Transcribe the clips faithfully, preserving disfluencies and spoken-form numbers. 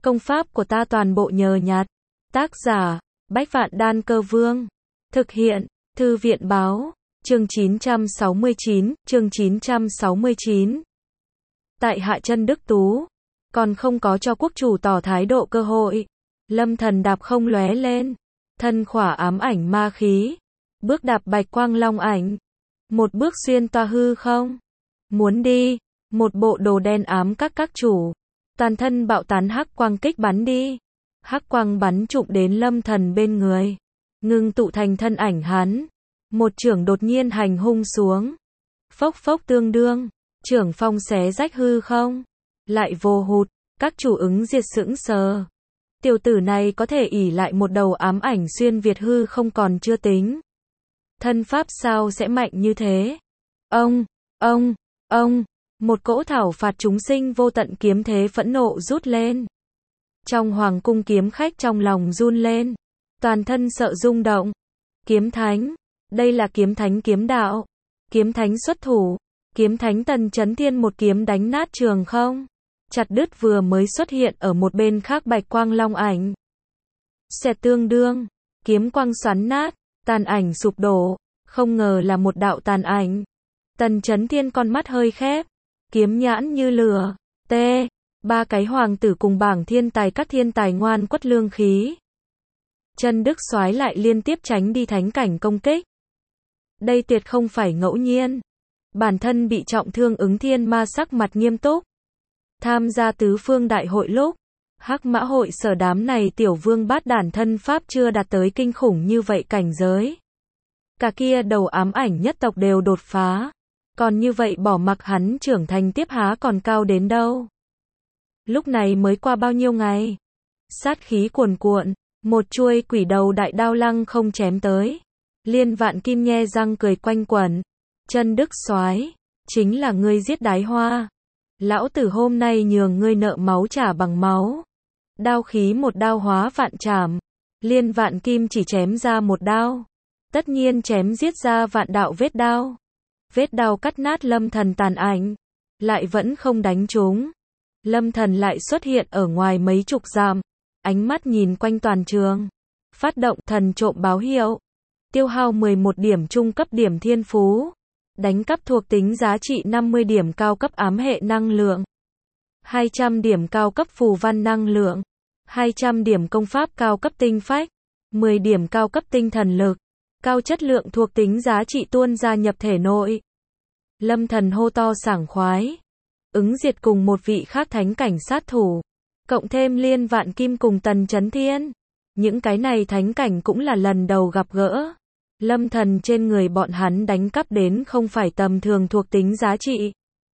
Công pháp của ta toàn bộ nhờ nhặt. Tác giả, Bách Vạn Đan Cơ Vương. Thực hiện, Thư viện Báo. Chương chín trăm sáu mươi chín, chương chín trăm sáu mươi chín. Tại hạ chân Đức Tú, còn không có cho quốc chủ tỏ thái độ cơ hội. Lâm Thần đạp không lóe lên, thân khỏa ám ảnh ma khí, bước đạp bạch quang long ảnh, một bước xuyên toa hư không. Muốn đi, một bộ đồ đen ám các các chủ, toàn thân bạo tán hắc quang kích bắn đi. Hắc quang bắn trụm đến Lâm Thần bên người, ngưng tụ thành thân ảnh hắn. Một chưởng đột nhiên hành hung xuống. Phốc phốc tương đương, chưởng phong xé rách hư không, lại vô hụt, các chủ ứng diệt sững sờ. Tiểu tử này có thể ỷ lại một đầu ám ảnh xuyên việt hư không còn chưa tính. Thân pháp sao sẽ mạnh như thế? Ông, ông, ông, một cỗ thảo phạt chúng sinh vô tận kiếm thế phẫn nộ rút lên. Trong hoàng cung kiếm khách trong lòng run lên, toàn thân sợ rung động. Kiếm thánh, đây là kiếm thánh kiếm đạo. Kiếm thánh xuất thủ, kiếm thánh Tần Chấn Thiên một kiếm đánh nát trường không, chặt đứt vừa mới xuất hiện ở một bên khác bạch quang long ảnh. Xẹt tương đương, kiếm quang xoắn nát, tàn ảnh sụp đổ, không ngờ là một đạo tàn ảnh. Tần Chấn Thiên con mắt hơi khép, kiếm nhãn như lửa, tê, ba cái hoàng tử cùng bảng thiên tài các thiên tài ngoan quất lương khí. Chân Đức Soái lại liên tiếp tránh đi thánh cảnh công kích. Đây tuyệt không phải ngẫu nhiên. Bản thân bị trọng thương ứng thiên ma sắc mặt nghiêm túc. Tham gia tứ phương đại hội lúc, Hắc Mã hội sở đám này tiểu vương bát đản thân pháp chưa đạt tới kinh khủng như vậy cảnh giới. Cả kia đầu ám ảnh nhất tộc đều đột phá. Còn như vậy bỏ mặc hắn trưởng thành tiếp há còn cao đến đâu. Lúc này mới qua bao nhiêu ngày. Sát khí cuồn cuộn, một chuôi quỷ đầu đại đao lăng không chém tới. Liên Vạn Kim nhe răng cười quanh quẩn. Chân Đức Soái, chính là ngươi giết Đái Hoa. Lão tử hôm nay nhường ngươi nợ máu trả bằng máu. Đao khí một đao hóa vạn trảm. Liên Vạn Kim chỉ chém ra một đao, tất nhiên chém giết ra vạn đạo vết đao. Vết đao cắt nát Lâm Thần tàn ảnh, lại vẫn không đánh trúng. Lâm Thần lại xuất hiện ở ngoài mấy chục dặm, ánh mắt nhìn quanh toàn trường, phát động thần trộm báo hiệu, tiêu hao mười một điểm trung cấp điểm thiên phú, đánh cắp thuộc tính giá trị năm mươi điểm cao cấp ám hệ năng lượng, hai trăm điểm cao cấp phù văn năng lượng, hai trăm điểm công pháp cao cấp tinh phách, mười điểm cao cấp tinh thần lực, cao chất lượng thuộc tính giá trị tuôn ra nhập thể nội. Lâm Thần hô to sảng khoái, ứng diệt cùng một vị khác thánh cảnh sát thủ, cộng thêm Liên Vạn Kim cùng Tần Chấn Thiên. Những cái này thánh cảnh cũng là lần đầu gặp gỡ. Lâm Thần trên người bọn hắn đánh cắp đến không phải tầm thường thuộc tính giá trị.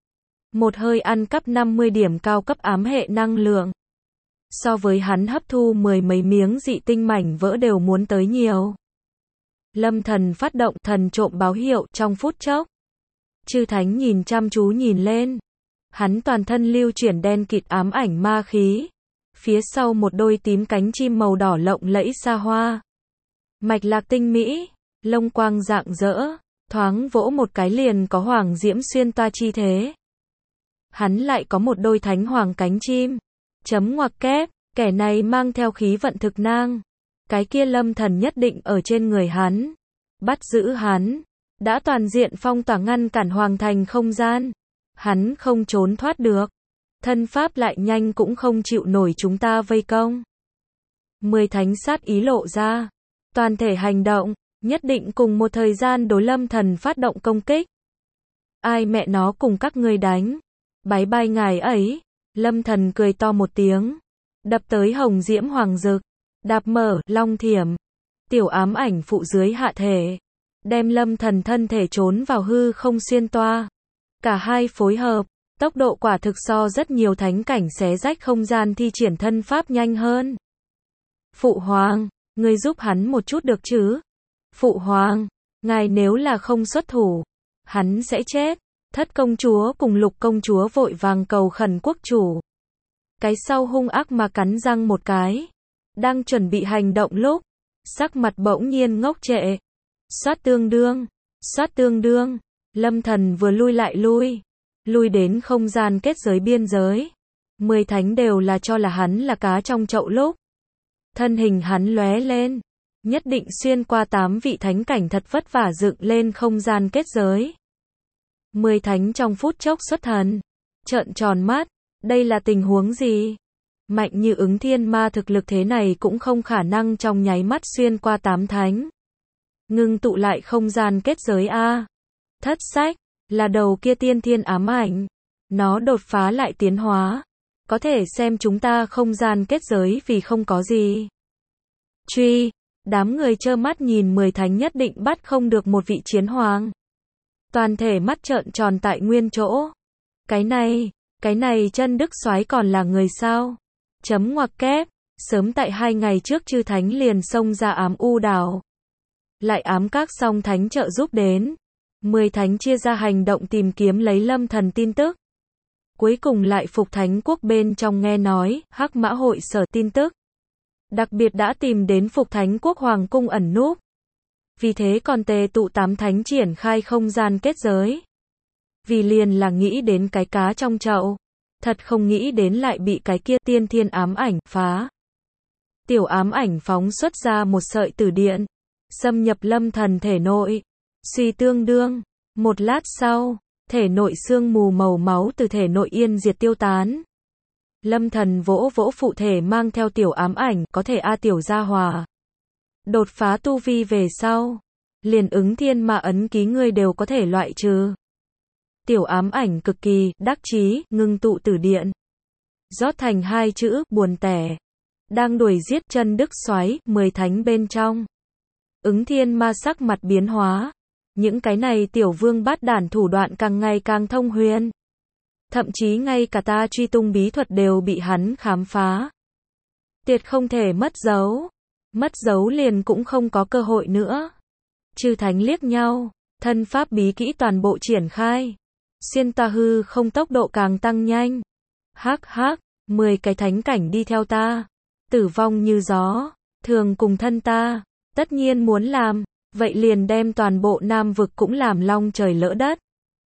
Một hơi ăn cắp năm mươi điểm cao cấp ám hệ năng lượng. So với hắn hấp thu mười mấy miếng dị tinh mảnh vỡ đều muốn tới nhiều. Lâm Thần phát động thần trộm báo hiệu trong phút chốc. Chư thánh nhìn chăm chú nhìn lên. Hắn toàn thân lưu chuyển đen kịt ám ảnh ma khí. Phía sau một đôi tím cánh chim màu đỏ lộng lẫy xa hoa. Mạch lạc tinh mỹ, lông quang rạng rỡ, thoáng vỗ một cái liền có hoàng diễm xuyên toa chi thế. Hắn lại có một đôi thánh hoàng cánh chim. Chấm ngoặc kép, kẻ này mang theo khí vận thực nang. Cái kia Lâm Thần nhất định ở trên người hắn. Bắt giữ hắn. Đã toàn diện phong tỏa ngăn cản hoàng thành không gian. Hắn không trốn thoát được. Thân pháp lại nhanh cũng không chịu nổi chúng ta vây công. Mười thánh sát ý lộ ra. Toàn thể hành động, nhất định cùng một thời gian đối Lâm Thần phát động công kích. Ai mẹ nó cùng các ngươi đánh. Bái bai ngài ấy. Lâm Thần cười to một tiếng. Đập tới hồng diễm hoàng dực. Đạp mở, long thiểm. Tiểu ám ảnh phụ dưới hạ thể. Đem Lâm Thần thân thể trốn vào hư không xuyên toa. Cả hai phối hợp. Tốc độ quả thực so rất nhiều thánh cảnh xé rách không gian thi triển thân pháp nhanh hơn. Phụ hoàng, ngươi giúp hắn một chút được chứ? Phụ hoàng, ngài nếu là không xuất thủ, hắn sẽ chết. Thất công chúa cùng lục công chúa vội vàng cầu khẩn quốc chủ. Cái sau hung ác mà cắn răng một cái. Đang chuẩn bị hành động lúc, sắc mặt bỗng nhiên ngốc trệ. Xoát tương đương, xoát tương đương, Lâm Thần vừa lui lại lui. Lui đến không gian kết giới biên giới. Mười thánh đều là cho là hắn là cá trong chậu lúc. Thân hình hắn lóe lên. Nhất định xuyên qua tám vị thánh cảnh thật vất vả dựng lên không gian kết giới. Mười thánh trong phút chốc xuất thần. Trợn tròn mắt. Đây là tình huống gì? Mạnh như Ứng Thiên Ma thực lực thế này cũng không khả năng trong nháy mắt xuyên qua tám thánh. Ngưng tụ lại không gian kết giới A. Thất sách. Là đầu kia tiên thiên ám ảnh. Nó đột phá lại tiến hóa. Có thể xem chúng ta không gian kết giới vì không có gì. Truy. Đám người trơ mắt nhìn mười thánh nhất định bắt không được một vị chiến hoàng. Toàn thể mắt trợn tròn tại nguyên chỗ. Cái này, cái này chân đức soái còn là người sao? Chấm ngoặc kép. Sớm tại hai ngày trước chư thánh liền xông ra ám u đảo. Lại ám các song thánh trợ giúp đến. Mười thánh chia ra hành động tìm kiếm lấy Lâm Thần tin tức. Cuối cùng lại Phục Thánh Quốc bên trong nghe nói, Hắc Mã hội sở tin tức. Đặc biệt đã tìm đến Phục Thánh Quốc Hoàng cung ẩn núp. Vì thế còn tề tụ tám thánh triển khai không gian kết giới. Vì liền là nghĩ đến cái cá trong chậu. Thật không nghĩ đến lại bị cái kia tiên thiên ám ảnh phá. Tiểu ám ảnh phóng xuất ra một sợi tử điện. Xâm nhập Lâm Thần thể nội. Suy tương đương. Một lát sau, thể nội sương mù màu máu từ thể nội yên diệt tiêu tán. Lâm Thần vỗ vỗ phụ thể mang theo tiểu ám ảnh, có thể a tiểu gia hòa. Đột phá tu vi về sau, liền Ứng Thiên Ma ấn ký ngươi đều có thể loại trừ. Tiểu ám ảnh cực kỳ đắc chí, ngưng tụ tử điện. Rót thành hai chữ, buồn tẻ. Đang đuổi giết chân đức soái, mười thánh bên trong. Ứng Thiên Ma sắc mặt biến hóa. Những cái này tiểu vương bát đản thủ đoạn càng ngày càng thông huyền. Thậm chí ngay cả ta truy tung bí thuật đều bị hắn khám phá. Tuyệt không thể mất dấu. Mất dấu liền cũng không có cơ hội nữa. Chư thánh liếc nhau, thân pháp bí kỹ toàn bộ triển khai. Xuyên ta hư không tốc độ càng tăng nhanh. Hắc hắc, mười cái thánh cảnh đi theo ta. Tử vong như gió, thường cùng thân ta. Tất nhiên muốn làm, vậy liền đem toàn bộ Nam vực cũng làm long trời lỡ đất.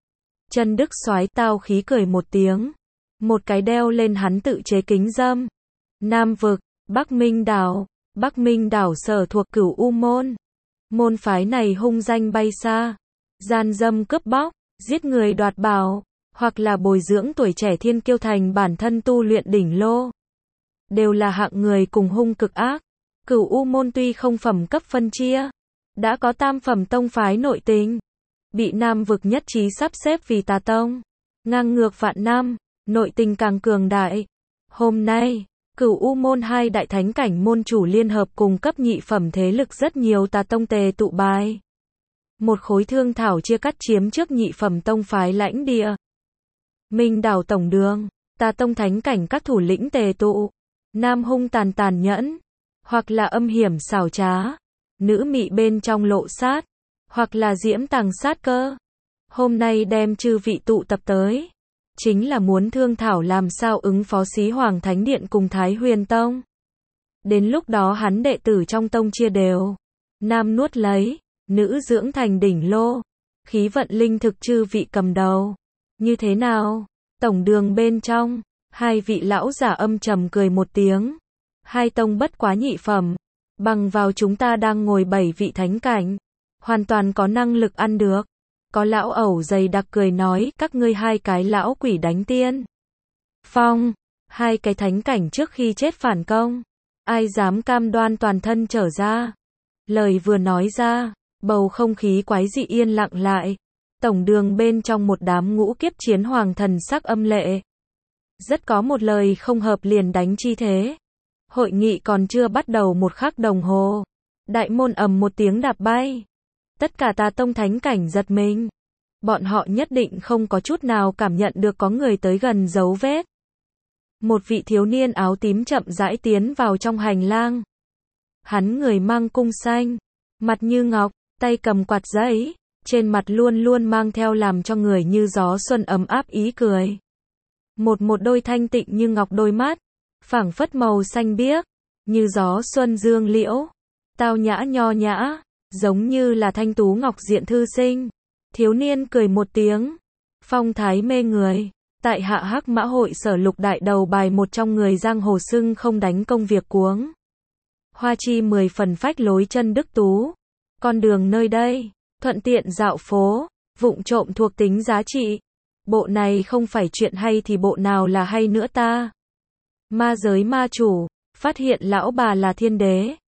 Chân đức soái tao khí cười một tiếng. Một cái đeo lên hắn tự chế kính dâm. Nam vực, Bắc Minh đảo. Bắc Minh đảo sở thuộc Cửu U môn. Môn phái này hung danh bay xa. Gian dâm cướp bóc, giết người đoạt bảo, hoặc là bồi dưỡng tuổi trẻ thiên kiêu thành bản thân tu luyện đỉnh lô. Đều là hạng người cùng hung cực ác. Cửu U môn tuy không phẩm cấp phân chia, đã có tam phẩm tông phái nội tình. Bị Nam vực nhất trí sắp xếp vì tà tông. Ngang ngược vạn năm, nội tình càng cường đại. Hôm nay, Cửu U môn hai đại thánh cảnh môn chủ liên hợp cùng cấp nhị phẩm thế lực rất nhiều tà tông tề tụ bài. Một khối thương thảo chia cắt chiếm trước nhị phẩm tông phái lãnh địa. Minh đảo tổng đường, tà tông thánh cảnh các thủ lĩnh tề tụ. Nam hung tàn tàn nhẫn, hoặc là âm hiểm xảo trá. Nữ mị bên trong lộ sát, hoặc là diễm tàng sát cơ. Hôm nay đem chư vị tụ tập tới, chính là muốn thương thảo làm sao ứng phó Xí Hoàng Thánh Điện cùng Thái Huyền Tông. Đến lúc đó hắn đệ tử trong tông chia đều. Nam nuốt lấy, nữ dưỡng thành đỉnh lô. Khí vận linh thực chư vị cầm đầu. Như thế nào? Tổng đường bên trong, hai vị lão giả âm trầm cười một tiếng. Hai tông bất quá nhị phẩm. Bằng vào chúng ta đang ngồi bảy vị thánh cảnh. Hoàn toàn có năng lực ăn được. Có lão ẩu dày đặc cười nói, các ngươi hai cái lão quỷ đánh tiên phong, hai cái thánh cảnh trước khi chết phản công. Ai dám cam đoan toàn thân trở ra. Lời vừa nói ra, bầu không khí quái dị yên lặng lại. Tổng đường bên trong một đám ngũ kiếp chiến hoàng thần sắc âm lệ. Rất có một lời không hợp liền đánh chi thế. Hội nghị còn chưa bắt đầu một khắc đồng hồ. Đại môn ầm một tiếng đạp bay. Tất cả tà tông thánh cảnh giật mình. Bọn họ nhất định không có chút nào cảm nhận được có người tới gần dấu vết. Một vị thiếu niên áo tím chậm rãi tiến vào trong hành lang. Hắn người mang cung xanh, mặt như ngọc, tay cầm quạt giấy, trên mặt luôn luôn mang theo làm cho người như gió xuân ấm áp ý cười. Một một đôi thanh tịnh như ngọc đôi mắt, phảng phất màu xanh biếc, như gió xuân dương liễu, tao nhã nho nhã, giống như là thanh tú ngọc diện thư sinh. Thiếu niên cười một tiếng, phong thái mê người, Tại hạ Hắc Mã Hội Sở Lục đại đầu bài một trong người giang hồ xưng không đánh công việc cuống. Hoa chi mười phần phách lối chân đức tú. Con đường nơi đây, thuận tiện dạo phố, vụng trộm thuộc tính giá trị. Bộ này không phải chuyện hay thì bộ nào là hay nữa ta? Ma giới ma chủ, phát hiện lão bà là thiên đế.